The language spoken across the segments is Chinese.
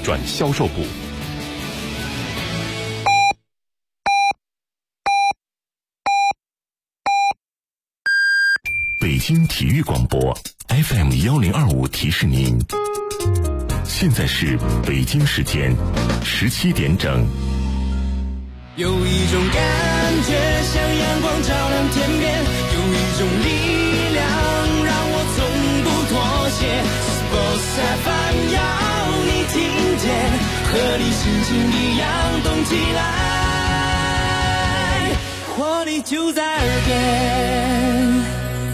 转销售部。北京体育广播 FM1025 提示您，现在是北京时间17点整。 有一种感觉像阳光照亮天边，有一种力量让我从不妥协。Sports FM 要你听见，和你心情一样动起来，活力就在耳边。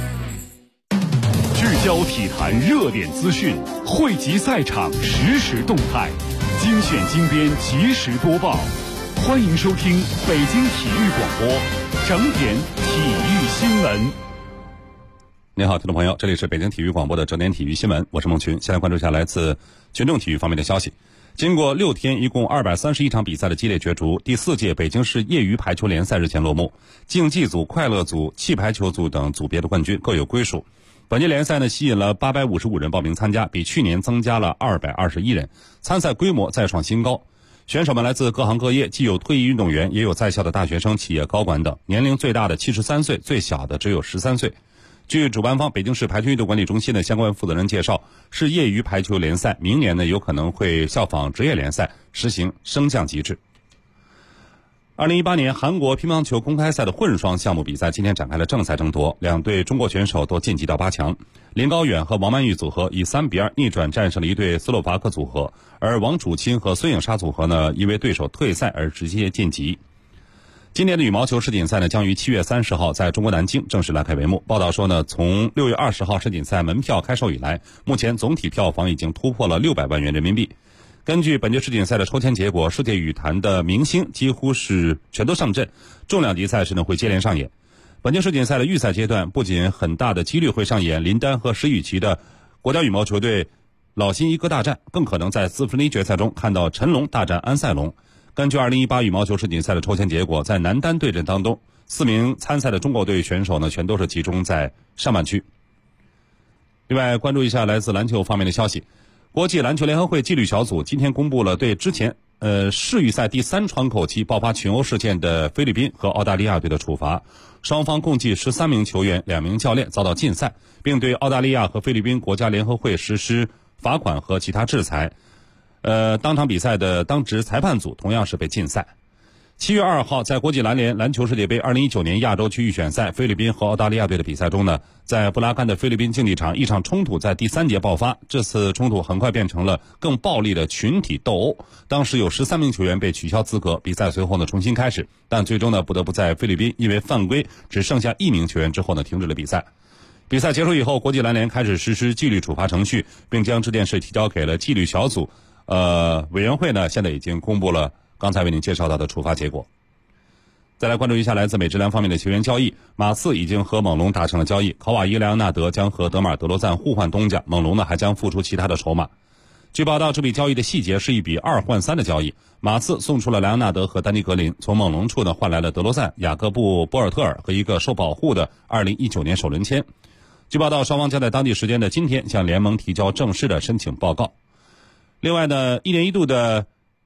聚焦体坛热点资讯，汇集赛场实时动态，精选精编及时播报。欢迎收听北京体育广播整点体育新闻。 您好，听众朋友，这里是北京体育广播的整点体育新闻，我是孟群。先来关注一下来自群众体育方面的消息。经过6天一共231场比赛的激烈角逐，第4届北京市业余排球联赛日前落幕。竞技组、快乐组、气排球组等组别的冠军各有归属。本届联赛吸引了855人报名参加，比去年增加了221人，参赛规模再创新高。选手们来自各行各业，既有退役运动员，也有在校的大学生、企业高管等，年龄最大的73岁，最小的只有13岁。据主办方北京市排球运动管理中心的相关负责人介绍，市业余排球联赛明年有可能会效仿职业联赛，实行升降机制。2018年韩国乒乓球公开赛的混双项目比赛今天展开了正赛争夺，两队中国选手都晋级到8强。林高远和王曼玉组合以3-2逆转战胜了一对斯洛伐克组合，而王楚钦和孙颖莎组合因为对手退赛而直接晋级。今年的羽毛球世锦赛将于7月30号在中国南京正式拉开帷幕。报道说从6月20号世锦赛门票开售以来，目前总体票房已经突破了600万元人民币。根据本届世锦赛的抽签结果，世界羽坛的明星几乎是全都上阵，重量级赛事会接连上演。本届世锦赛的预赛阶段，不仅很大的几率会上演林丹和石宇奇的国家羽毛球队老新一哥大战，更可能在4分之一决赛中看到陈龙大战安赛龙。根据2018羽毛球世锦赛的抽签结果，在男单对阵当中，4名参赛的中国队选手全都是集中在上半区。另外，关注一下来自篮球方面的消息。国际篮球联合会纪律小组今天公布了对之前世预赛第3窗口期爆发群殴事件的菲律宾和澳大利亚队的处罚，双方共计13名球员、2名教练遭到禁赛，并对澳大利亚和菲律宾国家联合会实施罚款和其他制裁。当场比赛的当值裁判组同样是被禁赛。7月2号，在国际篮联篮球世界杯2019年亚洲区预选赛菲律宾和澳大利亚队的比赛中在布拉干的菲律宾竞技场，一场冲突在第3节爆发。这次冲突很快变成了更暴力的群体斗殴，当时有13名球员被取消资格，比赛随后重新开始，但最终不得不在菲律宾因为犯规只剩下1名球员之后停止了比赛。比赛结束以后，国际篮联开始实施纪律处罚程序，并将这件事提交给了纪律小组。委员会现在已经公布了刚才为您介绍到的处罚结果。再来关注一下来自美职篮方面的球员交易，马刺已经和猛龙达成了交易，考瓦伊·莱昂纳德将和德马尔·德罗赞互换东家，猛龙还将付出其他的筹码。据报道，这笔交易的细节是一笔2换3的交易，马刺送出了莱昂纳德和丹尼格林，从猛龙处换来了德罗赞、雅各布·博尔特尔和一个受保护的2019年首轮签。据报道，双方将在当地时间的今天向联盟提交正式的申请报告。另外1年1度的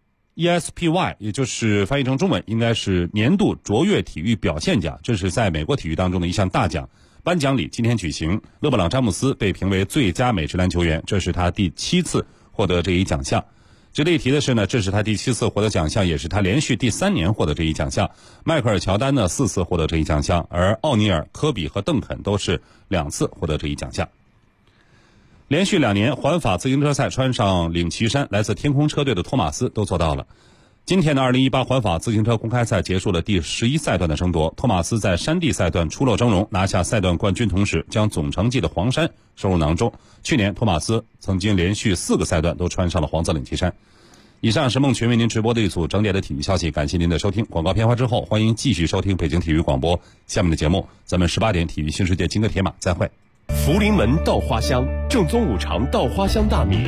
ESPY， 也就是翻译成中文应该是年度卓越体育表现奖，这是在美国体育当中的一项大奖。颁奖礼今天举行，勒布朗·詹姆斯被评为最佳美职篮球员，这是他第7次获得这一奖项。值得一提的是这是他第7次获得奖项，也是他连续第3年获得这一奖项。迈克尔·乔丹4次获得这一奖项，而奥尼尔、科比和邓肯都是2次获得这一奖项。连续2年环法自行车赛穿上领旗衫，来自天空车队的托马斯都做到了。今天的2018环法自行车公开赛结束了第11赛段的争夺，托马斯在山地赛段出落峥嵘，拿下赛段冠军，同时将总成绩的黄衫收入囊中。去年托马斯曾经连续4个赛段都穿上了黄色领旗衫。以上是孟群为您直播的一组整点的体育消息，感谢您的收听。广告片花之后，欢迎继续收听北京体育广播下面的节目，咱们18点体育新世界金戈铁马再会。 福临门稻花香，正宗五常稻花香大米。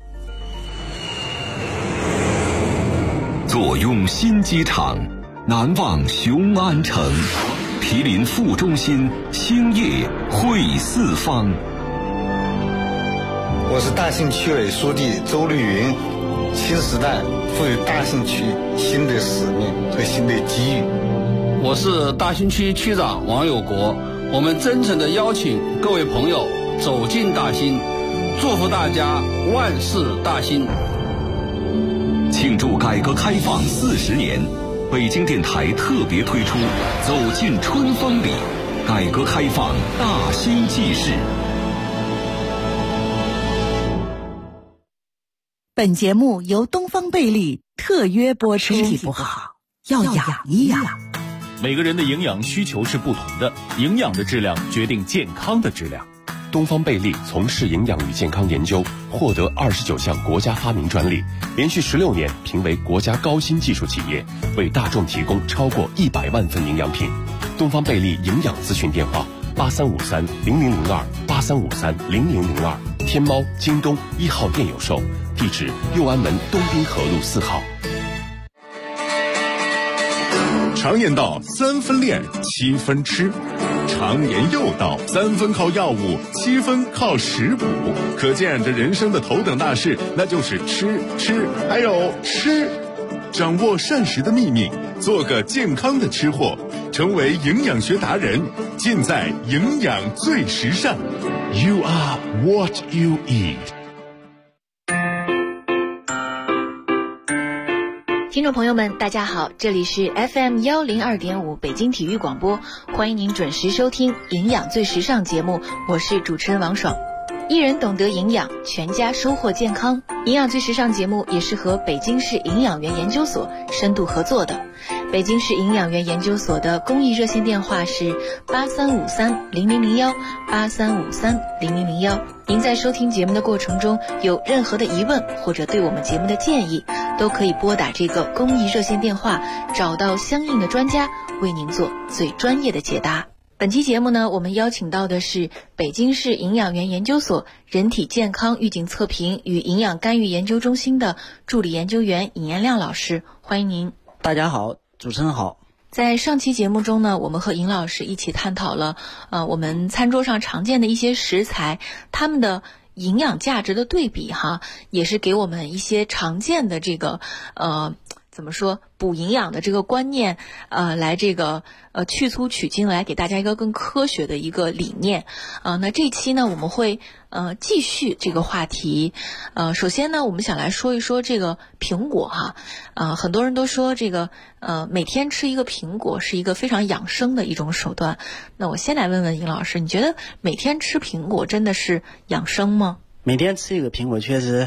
坐拥新机场，难忘雄安城，毗邻副中心，兴业汇四方。 我是大庆区委书记周绿云， 新时代赋予大兴区新的使命和新的机遇。 我是大兴区区长王有国，我们真诚地邀请各位朋友走进大兴，祝福大家万事大兴。 庆祝改革开放40年，北京电台特别推出《走进春风里》，改革开放大兴纪事。 本节目由东方贝利特约播出。身体不好要养一养。 每个人的营养需求是不同的，营养的质量决定健康的质量。东方贝利从事营养与健康研究，获得29项国家发明专利，连续16年评为国家高新技术企业，为大众提供超过100万份营养品。东方贝利营养咨询电话8353-0002，8353-0002，天猫、京东1号店有售，地址右安门东滨河路4号。 常言道3分练7分吃，常言又道3分靠药物7分靠食补，可见这人生的头等大事那就是吃还有吃。掌握膳食的秘密，做个健康的吃货，成为营养学达人，尽在营养最时尚。 You are what you eat。 听众朋友们大家好，这里是 FM 102.5北京体育广播，欢迎您准时收听营养最时尚节目，我是主持人王爽。一人懂得营养，全家收获健康。营养最时尚节目也是和北京市营养员研究所深度合作的。北京市营养员研究所的公益热线电话是8353-0001，8353-0001。您在收听节目的过程中有任何的疑问或者对我们节目的建议，都可以拨打这个公益热线电话，找到相应的专家为您做最专业的解答。本期节目呢，我们邀请到的是北京市营养员研究所人体健康预警测评与营养干预研究中心的助理研究员尹延亮老师，欢迎您。 大家好，主持人好。 在上期节目中呢，我们和尹老师一起探讨了我们餐桌上常见的一些食材，它们的营养价值的对比哈，也是给我们一些常见的这个怎么说补营养的这个观念，来这个去粗取精，来给大家一个更科学的一个理念。那这期呢，我们会继续这个话题。首先呢，我们想来说一说这个苹果哈。很多人都说这个每天吃一个苹果是一个非常养生的一种手段。那我先来问问尹老师，你觉得每天吃苹果真的是养生吗？ 每天吃一个苹果确实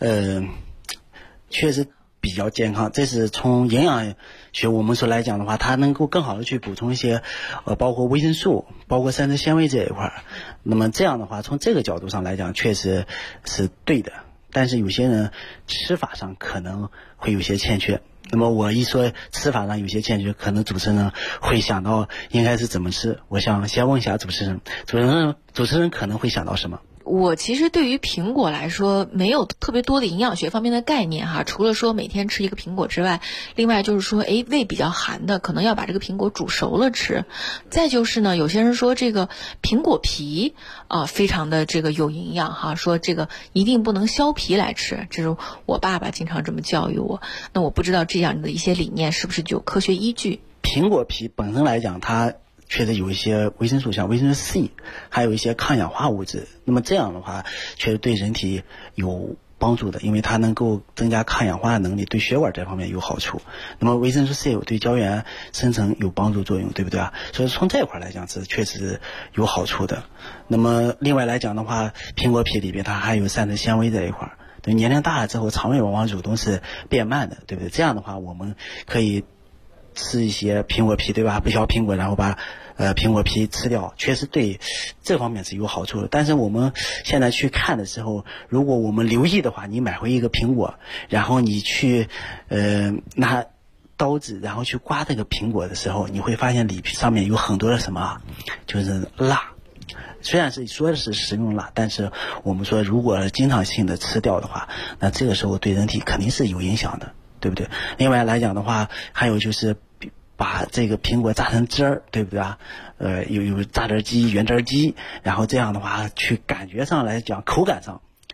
比较健康，这是从营养学我们说来讲的话，它能够更好的去补充一些包括维生素，包括膳食纤维这一块。那么这样的话，从这个角度上来讲确实是对的，但是有些人吃法上可能会有些欠缺。那么我一说吃法上有些欠缺，可能主持人会想到应该是怎么吃。我想先问一下主持人可能会想到什么？ 我其实对于苹果来说没有特别多的营养学方面的概念哈，除了说每天吃一个苹果之外，另外就是说胃比较寒的可能要把这个苹果煮熟了吃。再就是呢，有些人说这个苹果皮非常的这个有营养哈，说这个一定不能削皮来吃，这是我爸爸经常这么教育我。那我不知道这样的一些理念是不是具有科学依据。 苹果皮本身来讲，它确实有一些维生素，像维生素 C， 还有一些抗氧化物质。那么这样的话确实对人体有帮助的，因为它能够增加抗氧化的能力，对血管这方面有好处。那么维生素 C 对胶原生成有帮助作用，对不对啊？所以从这块来讲是确实有好处的。那么另外来讲的话，苹果皮里边它还有膳食纤维这一块，对，年龄大了之后肠胃往往蠕动是变慢的，对不对？这样的话我们可以吃一些苹果皮，对吧？不削苹果，然后把苹果皮吃掉，确实对这方面是有好处的。但是我们现在去看的时候，如果我们留意的话，你买回一个苹果，然后你去拿刀子然后去刮这个苹果的时候，你会发现里皮上面有很多的什么，就是蜡。虽然是说的是食用蜡，但是我们说如果经常性的吃掉的话，那这个时候对人体肯定是有影响的，对不对？另外来讲的话，还有就是把这个苹果榨成汁儿，对不对啊？有榨汁机、原汁机，然后这样的话去感觉上来讲，口感上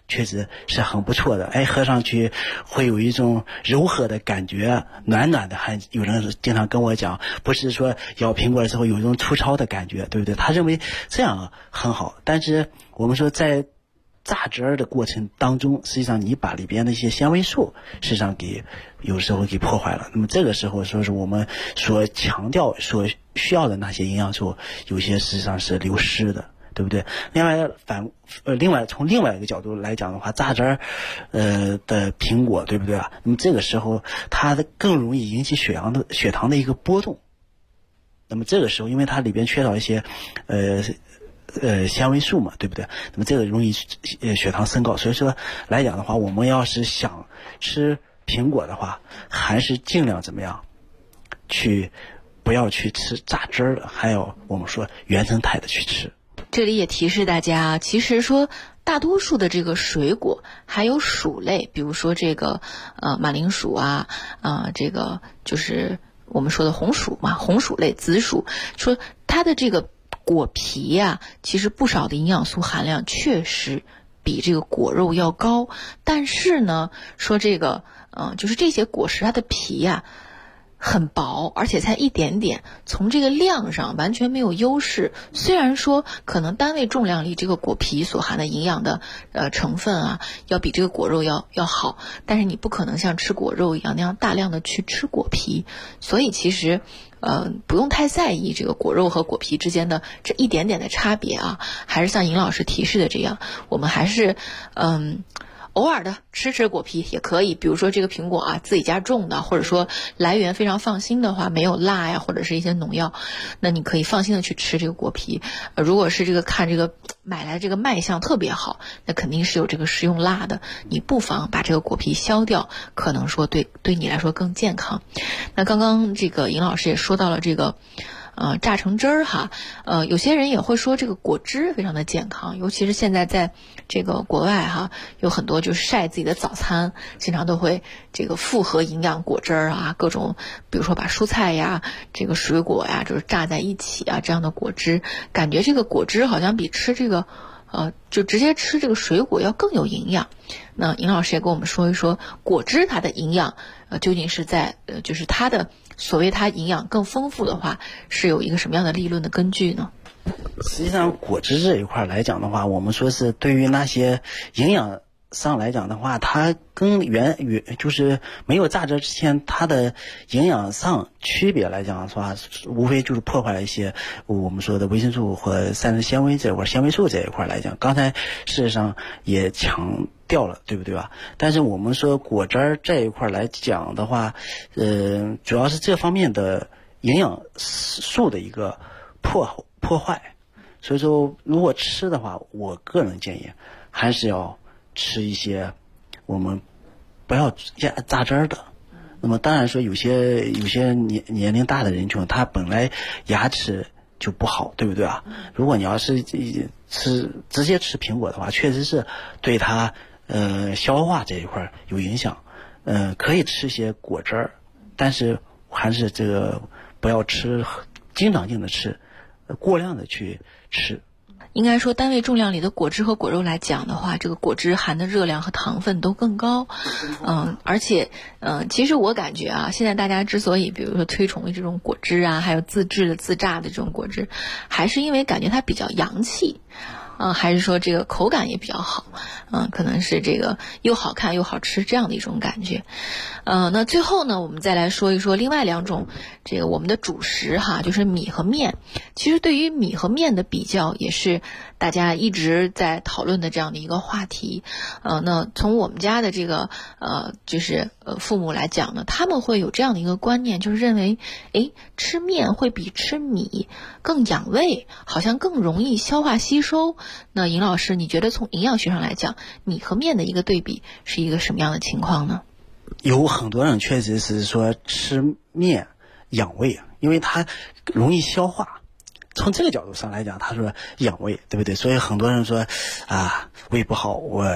确实是很不错的，哎，喝上去会有一种柔和的感觉，暖暖的。还有人经常跟我讲，不是说咬苹果的时候有一种粗糙的感觉，对不对？他认为这样很好。但是我们说在榨汁的过程当中，实际上你把里边的一些纤维素实际上有时候给破坏了。那么这个时候说是我们所强调所需要的那些营养素，有些实际上是流失的，对不对？另外从另外一个角度来讲的话，榨汁的苹果，对不对啊？那么这个时候它更容易引起血糖的一个波动。那么这个时候，因为它里边缺少一些纤维素嘛，对不对？那么这个容易血糖升高，所以说来讲的话，我们要是想吃苹果的话，还是尽量怎么样不要去吃榨汁的，还有我们说原生态的去吃。 这里也提示大家，其实说大多数的这个水果还有薯类，比如说这个马铃薯啊，这个就是我们说的红薯嘛，红薯类、紫薯，说它的这个果皮呀，其实不少的营养素含量确实比这个果肉要高，但是呢，说这个就是这些果实它的皮呀很薄，而且才一点点，从这个量上完全没有优势。虽然说可能单位重量里这个果皮所含的营养的成分啊，要比这个果肉要好，但是你不可能像吃果肉一样那样大量的去吃果皮，所以其实不用太在意这个果肉和果皮之间的这一点点的差别啊，还是像尹老师提示的这样，我们还是偶尔的吃果皮也可以，比如说这个苹果啊自己家种的，或者说来源非常放心的话，没有蜡呀或者是一些农药，那你可以放心的去吃这个果皮。如果是这个看这个买来这个卖相特别好，那肯定是有这个食用蜡的，你不妨把这个果皮削掉，可能说对你来说更健康。那刚刚这个尹老师也说到了这个榨成汁儿哈，有些人也会说这个果汁非常的健康，尤其是现在在这个国外哈，有很多就是晒自己的早餐，经常都会这个复合营养果汁儿啊，各种比如说把蔬菜呀、这个水果呀，就是榨在一起啊，这样的果汁，感觉这个果汁好像比吃这个就直接吃这个水果要更有营养。那尹老师也跟我们说一说果汁它的营养究竟是在就是它的所谓它营养更丰富的话，是有一个什么样的理论的根据呢？ 实际上果汁这一块来讲的话，我们说是对于那些营养上来讲的话，它跟就是没有榨汁之前，它的营养上区别来讲的话，无非就是破坏了一些我们说的维生素和膳食纤维这一块、纤维素这一块来讲。刚才事实上也强调了，对不对吧？但是我们说果汁这一块来讲的话，主要是这方面的营养素的一个破坏。所以说，如果吃的话，我个人建议还是要吃一些我们不要榨汁的。那么当然说有些年龄大的人群，他本来牙齿就不好，对不对啊？如果你要是直接吃苹果的话，确实是对他消化这一块有影响。可以吃一些果汁儿，但是还是这个不要吃经常性的吃，过量的去吃。 应该说单位重量里的果汁和果肉来讲的话，这个果汁含的热量和糖分都更高。而且其实我感觉啊，现在大家之所以比如说推崇这种果汁啊，还有自制的自榨的这种果汁，还是因为感觉它比较洋气。还是说这个口感也比较好，可能是这个又好看又好吃这样的一种感觉。那最后呢，我们再来说一说另外两种这个我们的主食哈，就是米和面。其实对于米和面的比较，也是大家一直在讨论的这样的一个话题。那从我们家的这个就是父母来讲呢，他们会有这样的一个观念，就是认为吃面会比吃米更养胃，好像更容易消化吸收。那尹老师，你觉得从营养学上来讲，米和面的一个对比是一个什么样的情况呢？ 有很多人确实是说吃面养胃，因为它容易消化。从这个角度上来讲，他说养胃，对不对？所以很多人说胃不好，我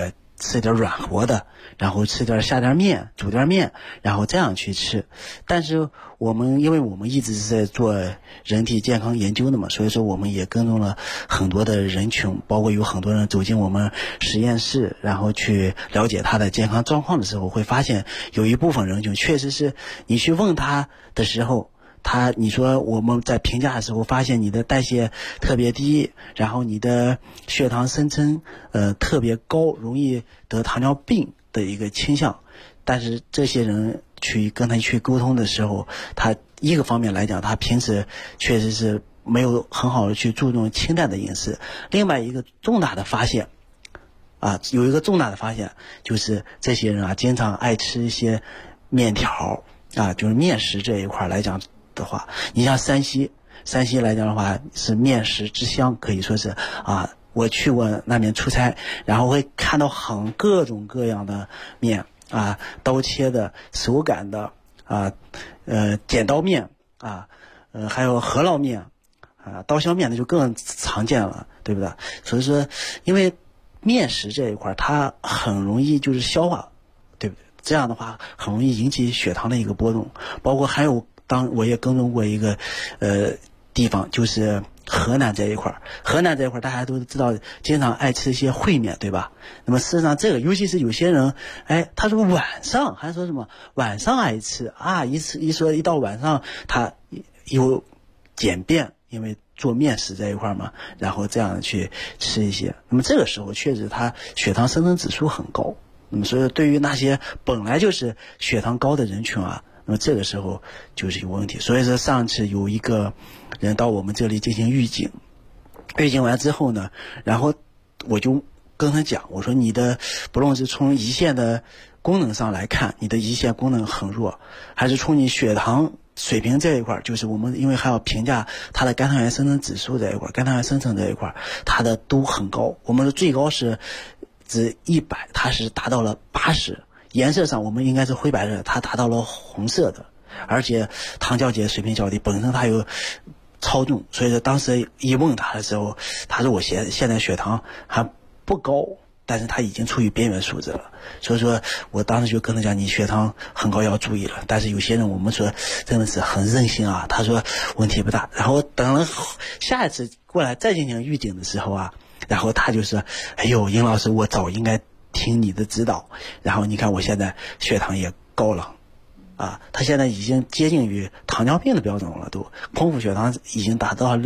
吃点软和的，然后下点面，煮点面，然后这样去吃。但是因为我们一直是在做人体健康研究的嘛，所以说我们也跟踪了很多的人群，包括有很多人走进我们实验室，然后去了解他的健康状况的时候，会发现有一部分人群确实是你去问他的时候，你说我们在评价的时候发现你的代谢特别低，然后你的血糖声称特别高，容易得糖尿病的一个倾向。但是这些人跟他去沟通的时候，他一个方面来讲，他平时确实是没有很好的去注重清淡的饮食。另外一个重大的发现有一个重大的发现，就是这些人经常爱吃一些面条就是面食这一块来讲的话，你像山西来讲的话是面食之乡，可以说是我去过那边出差，然后会看到各种各样的面刀切的、手擀的剪刀面还有饸饹面刀削面，那就更常见了，对不对？所以说因为面食这一块它很容易就是消化，对不对？这样的话很容易引起血糖的一个波动。包括还有我也跟踪过一个地方，就是河南这一块大家都知道经常爱吃一些烩面，对吧？那么事实上这个尤其是有些人他说晚上还说什么晚上爱吃一到晚上他有简便，因为做面食这一块嘛，然后这样去吃一些，那么这个时候确实他血糖生成指数很高。那么所以对于那些本来就是血糖高的人群那么这个时候就是有问题。所以说上次有一个人到我们这里进行预警完之后呢，然后我就跟他讲，我说你的不论是从胰腺的功能上来看，你的胰腺功能很弱，还是从你血糖水平这一块，就是我们因为还要评价它的肝糖原生成指数这一块，肝糖原生成这一块它的都很高，我们的最高是指100，它是达到了80，颜色上我们应该是灰白的，它达到了红色的，而且糖酵解水平较低，本身它有超重。所以说当时一问他的时候，他说我现在血糖还不高，但是他已经处于边缘数值了。所以说我当时就跟他讲，你血糖很高要注意了。但是有些人我们说真的是很任性他说问题不大。然后等了下一次过来再进行预警的时候然后他就说，哎呦殷老师，我早应该听你的指导，然后你看我现在血糖也高了他现在已经接近于糖尿病的标准了，都空腹血糖已经达到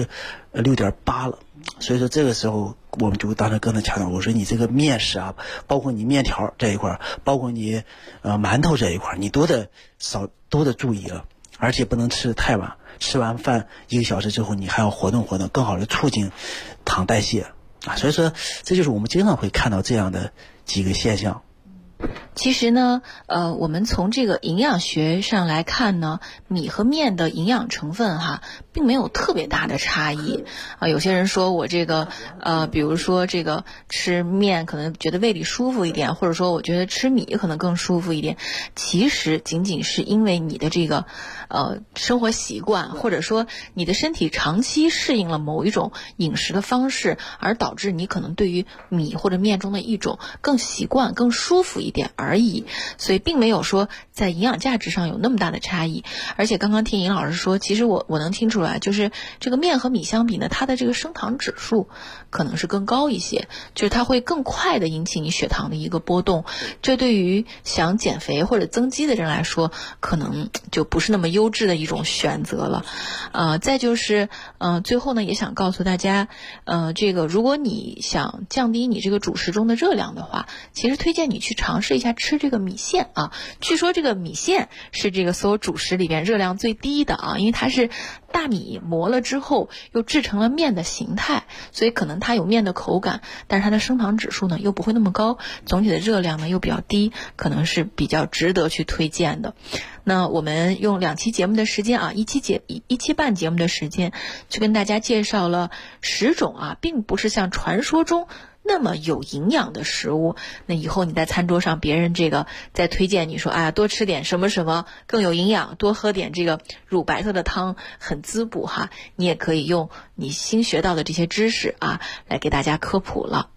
6.8了。所以说这个时候我们就当时跟他强调，我说你这个面食包括你面条这一块，包括你馒头这一块，你都得注意了，而且不能吃太晚，吃完饭1个小时之后你还要活动活动，更好的促进糖代谢所以说这就是我们经常会看到这样的几个现象。 其实呢，我们从这个营养学上来看呢，米和面的营养成分并没有特别大的差异有些人说我这个比如说这个吃面可能觉得胃里舒服一点，或者说我觉得吃米可能更舒服一点，其实仅仅是因为你的这个生活习惯，或者说你的身体长期适应了某一种饮食的方式，而导致你可能对于米或者面中的一种更习惯更舒服一点而已，所以并没有说在营养价值上有那么大的差异。而且刚刚听尹老师说，其实我能听出来，就是这个面和米相比呢，它的这个升糖指数可能是更高一些，就是它会更快的引起你血糖的一个波动，这对于想减肥或者增肌的人来说可能就不是那么优质的一种选择了再就是最后呢也想告诉大家这个如果你想降低你这个主食中的热量的话，其实推荐你去尝试一下吃这个米线据说这个米线是这个所有主食里边热量最低的因为它是大米磨了之后又制成了面的形态，所以可能它有面的口感，但是它的升糖指数呢又不会那么高，总体的热量呢又比较低，可能是比较值得去推荐的。那我们用2期节目的时间一期半节目的时间去跟大家介绍了10种并不是像传说中那么有营养的食物。那以后你在餐桌上别人这个再推荐你说多吃点什么什么更有营养，多喝点这个乳白色的汤很滋补你也可以用你新学到的这些知识来给大家科普了。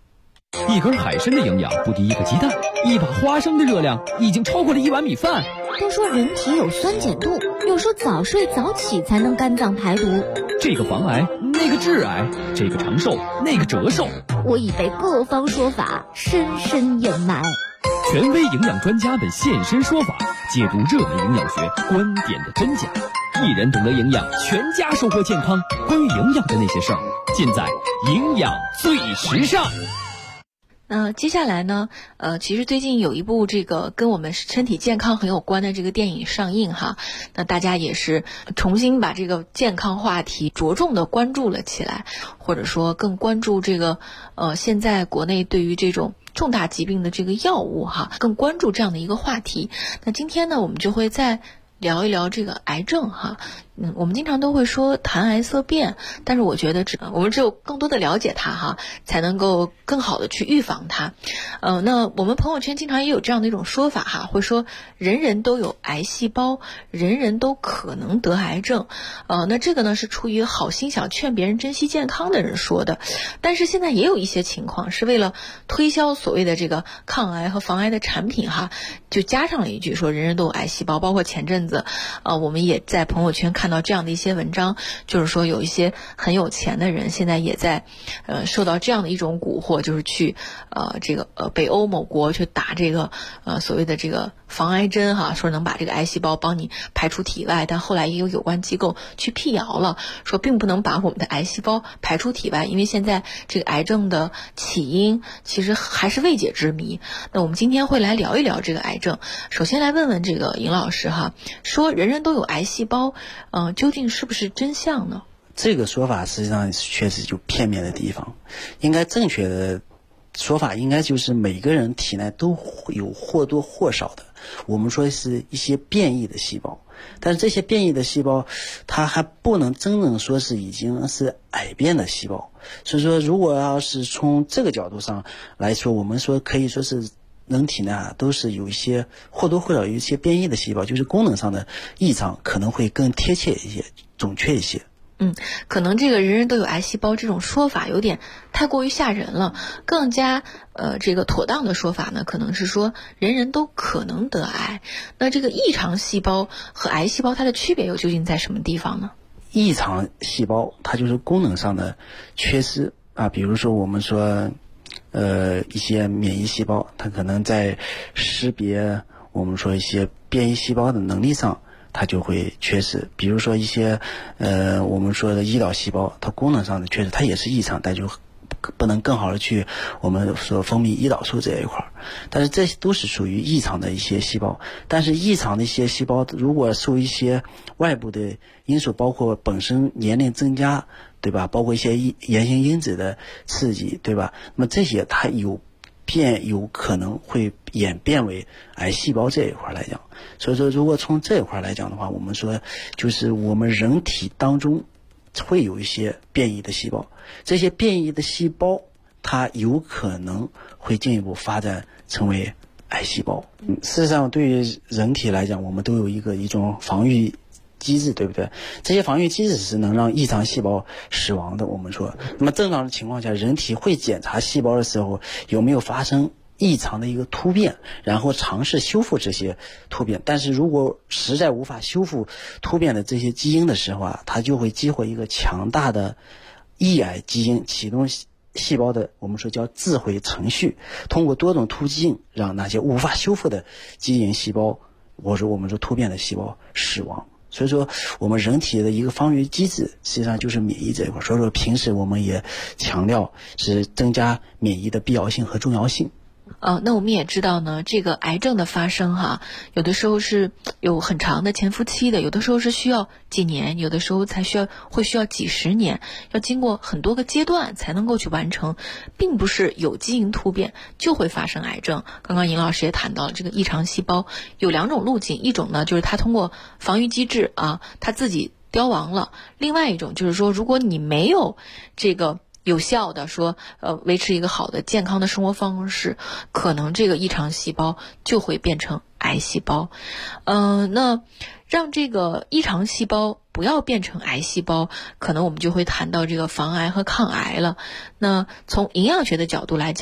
一根海参的营养不敌一个鸡蛋，一把花生的热量已经超过了1碗米饭。 都说人体有酸碱度，有时候早睡早起才能肝脏排毒。 这个防癌，那个致癌，这个长寿，那个折寿。 我已被各方说法深深掩埋。 权威营养专家们现身说法，解读热门营养学观点的真假。一人懂得营养，全家收获健康。关于营养的那些事儿，尽在营养最时尚。 接下来呢，其实最近有一部这个跟我们身体健康很有关的这个电影上映哈，那大家也是重新把这个健康话题着重的关注了起来，或者说更关注这个现在国内对于这种重大疾病的这个药物哈，更关注这样的一个话题。那今天呢，我们就会再聊一聊这个癌症哈。我们经常都会说谈癌色变，但是我觉得我们只有更多的了解它哈，才能够更好的去预防它。那我们朋友圈经常也有这样的一种说法哈，会说人人都有癌细胞，人人都可能得癌症。那这个呢是出于好心想劝别人珍惜健康的人说的，但是现在也有一些情况是为了推销所谓的这个抗癌和防癌的产品哈，就加上了一句说人人都有癌细胞。包括前阵子我们也在朋友圈看到这样的一些文章，就是说有一些很有钱的人现在也在受到这样的一种蛊惑，就是去这个北欧某国去打这个所谓的这个防癌针哈，说能把这个癌细胞帮你排出体外，但后来也有关机构去辟谣了，说并不能把我们的癌细胞排出体外，因为现在这个癌症的起因其实还是未解之谜。那我们今天会来聊一聊这个癌症。首先来问问这个尹老师哈，说人人都有癌细胞，究竟是不是真相呢？ 这个说法实际上确实有片面的地方，应该正确的说法应该就是每个人体内都有或多或少的，我们说是一些变异的细胞，但是这些变异的细胞它还不能真正说是已经是癌变的细胞。所以说如果要是从这个角度上来说，我们说可以说是人体呢都是有一些或多或少有一些变异的细胞，就是功能上的异常可能会更贴切一些，准确一些。 可能这个人人都有癌细胞这种说法有点太过于吓人了，更加这个妥当的说法呢，可能是说人人都可能得癌。那这个异常细胞和癌细胞它的区别又究竟在什么地方呢？ 异常细胞它就是功能上的缺失啊，比如说我们说一些免疫细胞，它可能在识别我们说一些变异细胞的能力上它就会缺失。比如说一些我们说的胰岛细胞，它功能上的缺失它也是异常，但就不能更好的去我们说分泌胰岛素这一块，但是这都是属于异常的一些细胞。但是异常的一些细胞如果受一些外部的因素，包括本身年龄增加，对吧，包括一些炎性因子的刺激，对吧，那么这些它有可能会演变为癌细胞这一块来讲。所以说如果从这一块来讲的话，我们说就是我们人体当中会有一些变异的细胞，这些变异的细胞它有可能会进一步发展成为癌细胞。事实上对于人体来讲，我们都有一种防御机制，对不对？这些防御机制是能让异常细胞死亡的。我们说那么正常的情况下，人体会检查细胞的时候有没有发生异常的一个突变，然后尝试修复这些突变。但是如果实在无法修复突变的这些基因的时候啊，它就会激活一个强大的抑癌基因，启动细胞的我们说叫自毁程序，通过多种途径让那些无法修复的基因细胞或者我们说突变的细胞死亡。所以说我们人体的一个防御机制实际上就是免疫这一块，所以说平时我们也强调是增加免疫的必要性和重要性。 那我们也知道呢，这个癌症的发生哈，有的时候是有很长的潜伏期的，有的时候是需要几年，有的时候会需要几十年，要经过很多个阶段才能够去完成，并不是有基因突变就会发生癌症。刚刚尹老师也谈到了这个异常细胞有两种路径，一种呢就是它通过防御机制啊，它自己凋亡了；另外一种就是说，如果你没有这个有效的说维持一个好的健康的生活方式，可能这个异常细胞就会变成癌细胞。那让这个异常细胞不要变成癌细胞，可能我们就会谈到这个防癌和抗癌了。那从营养学的角度来讲，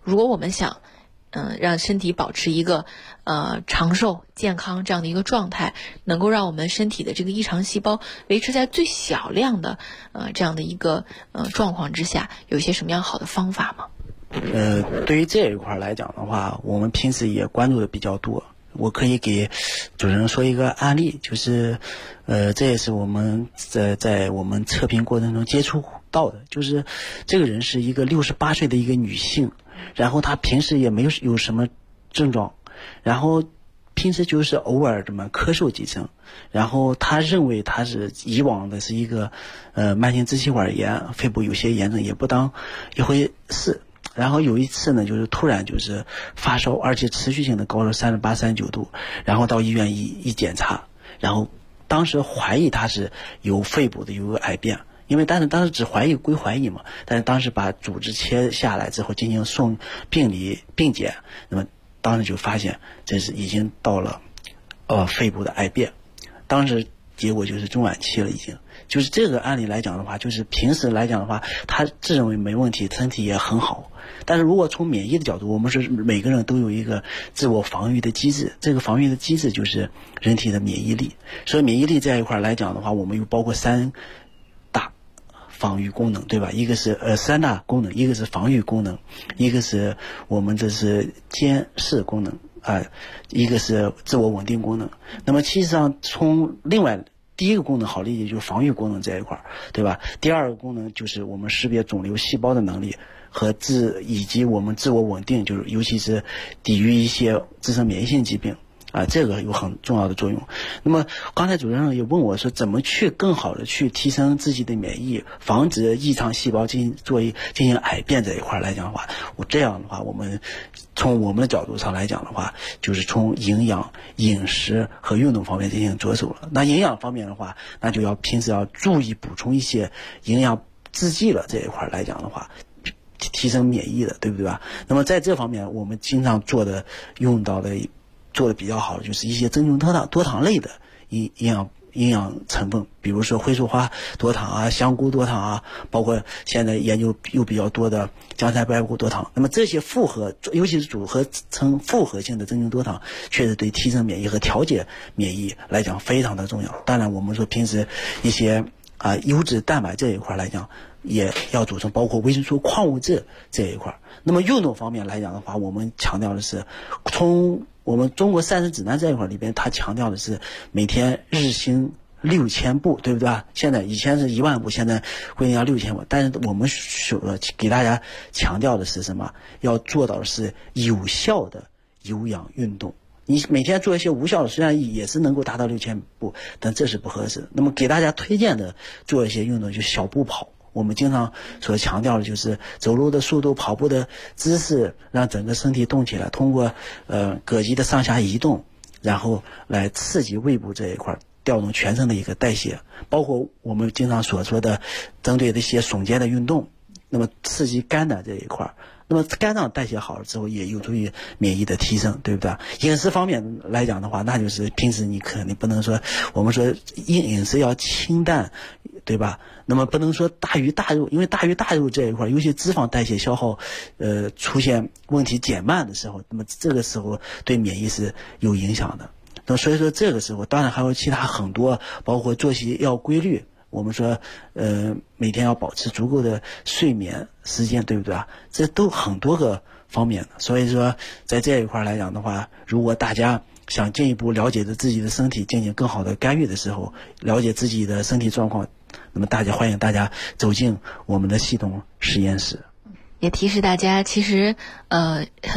如果我们想让身体保持一个长寿健康这样的一个状态，能够让我们身体的这个异常细胞维持在最小量的这样的一个状况之下，有一些什么样好的方法吗？ 对于这一块来讲的话，我们平时也关注的比较多。我可以给主持人说一个案例，就是这也是我们在我们测评过程中接触到的，就是这个人是一个68岁的一个女性，然后她平时也没有什么症状，然后平时就是偶尔这么咳嗽几声，然后她认为她是以往的是一个慢性支气管炎，肺部有些炎症也不当一回事。然后有一次呢，就是突然就是发烧，而且持续性的高烧38、39度，然后到医院一检查，然后当时怀疑他是有肺部的有个癌变，但是当时只怀疑归怀疑嘛，但是当时把组织切下来之后进行送病理病检，那么当时就发现这是已经到了肺部的癌变，当时结果就是中晚期了已经。就是这个案例来讲的话，就是平时来讲的话，他自认为没问题，身体也很好。但是如果从免疫的角度，我们是每个人都有一个自我防御的机制，这个防御的机制就是人体的免疫力。所以免疫力这一块来讲的话，我们又包括3大防御功能，对吧？一个是3大功能，一个是防御功能，一个是我们这是监视功能一个是自我稳定功能。那么其实上从另外第一个功能好理解就是防御功能这一块，对吧？第二个功能就是我们识别肿瘤细胞的能力和以及我们自我稳定，就是尤其是抵御一些自身免疫性疾病这个有很重要的作用。那么刚才主持人也问我说，怎么去更好的去提升自己的免疫，防止异常细胞进行癌变这一块来讲的话，这样的话，我们从我们的角度上来讲的话，就是从营养、饮食和运动方面进行着手了。那营养方面的话，那就要平时要注意补充一些营养制剂了，这一块来讲的话，提升免疫的，对不对吧？那么在这方面，我们经常做的比较好的就是一些增重多糖类的营养成分，比如说灰树花多糖香菇多糖包括现在研究又比较多的姜菜白骨多糖。那么这些尤其是组合成复合性的增重多糖，确实对提升免疫和调节免疫来讲非常的重要。当然我们说平时一些优质蛋白这一块来讲也要组成，包括维生素矿物质这一块。那么运动方面来讲的话，我们强调的是从我们中国膳食指南这一块里边，它强调的是每天日行6000步，对不对吧？以前是10000步，现在规定要6000步。但是我们给大家强调的是什么？要做到的是有效的有氧运动。你每天做一些无效的，虽然也是能够达到6000步，但这是不合适。那么给大家推荐的做一些运动，就小步跑。我们经常所强调的就是走路的速度、跑步的姿势，让整个身体动起来，通过膈肌的上下移动，然后来刺激胃部这一块，调动全身的一个代谢，包括我们经常所说的针对这些耸肩的运动，那么刺激肝胆这一块。那么肝脏代谢好了之后，也有助于免疫的提升，对不对？饮食方面来讲的话，那就是平时你肯定不能说，我们说饮食要清淡，对吧？那么不能说大鱼大肉，因为大鱼大肉这一块，尤其脂肪代谢消耗出现问题减慢的时候，那么这个时候对免疫是有影响的。那所以说这个时候，当然还有其他很多，包括作息要规律。我们说每天要保持足够的睡眠时间，对不对啊？这都很多个方面的。所以说在这一块来讲的话，如果大家想进一步了解自己的身体，进行更好的干预的时候，了解自己的身体状况，那么欢迎大家走进我们的系统实验室。 也提示大家，其实